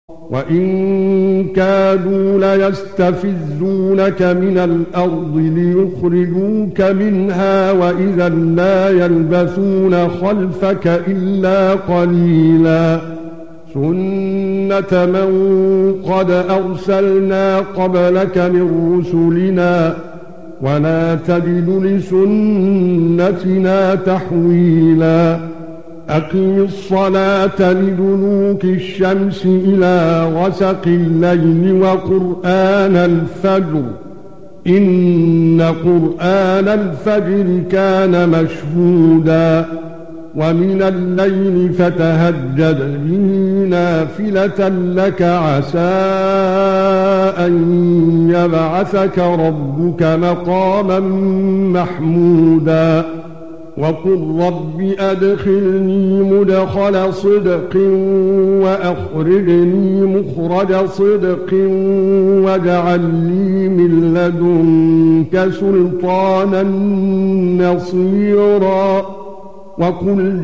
وَإِن كَادُوا لَيَسْتَفِزُّونَكَ مِنَ الْأَرْضِ لِيُخْرِجُوكَ مِنْهَا وَإِذًا لَّا يَلْبَثُونَ خَلْفَكَ إِلَّا قَلِيلًا سُنَّةَ مَن قَدْ أَرْسَلْنَا قَبْلَكَ مِن رُّسُلِنَا وَلَا تَجِدُ لِسُنَّتِنَا تَحْوِيلًا أقم الصلاة لدلوك الشمس إلى غسق الليل وقرآن الفجر إن قرآن الفجر كان مشهودا ومن الليل فتهجد به نافلة لك عسى أن يبعثك ربك مقاما محمودا وقل رب أدخلني مدخل صدق وأخرجني مخرج صدق واجعل لي من لدنك سلطانا نصيرا وقل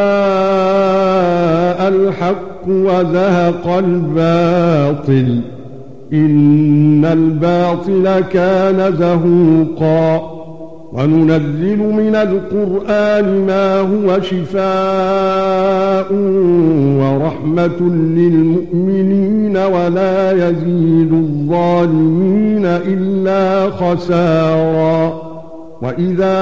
جاء الحق وزهق الباطل إن الباطل كان زهوقا وننزل من القرآن ما هو شفاء ورحمة للمؤمنين ولا يزيد الظالمين إلا خسارا وإذا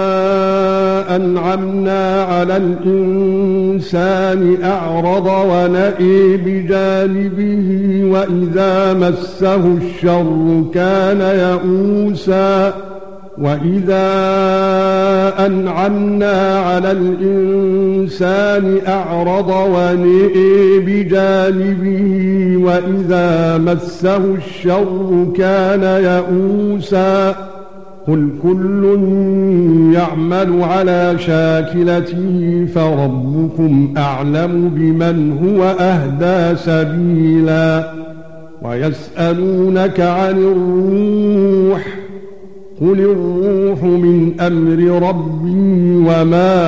أنعمنا على الإنسان أعرض ونأى بجانبه وإذا مسه الشر كان يئوسا وَإِذَا أَنْعَمْنَا عَلَى الْإِنسَانِ أَعْرَضَ وَنَأَىٰ بِجَانِبِهِ وَإِذَا مَسَّهُ الشَّرُّ كَانَ يَئُوسًا قُلْ كُلٌّ يَعْمَلُ عَلَى شَاكِلَتِهِ فَرَبُّكُمْ أَعْلَمُ بِمَنْ هُوَ أَهْدَىٰ سَبِيلًا وَيَسْأَلُونَكَ عَنِ الرُّوحِ قُلِ الرُّوحُ مِنْ أَمْرِ رَبِّي وَمَا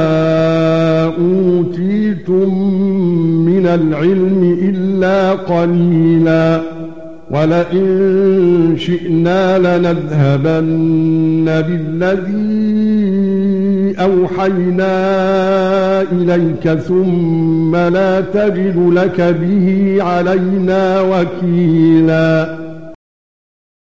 أُوتِيتُم مِّنَ الْعِلْمِ إِلَّا قَلِيلًا وَلَئِن شِئْنَا لَنَذْهَبَنَّ بِالَّذِي أَوْحَيْنَا إِلَيْكَ ثُمَّ لَا تَجِدُ لَكَ بِهِ عَلَيْنَا وَكِيلًا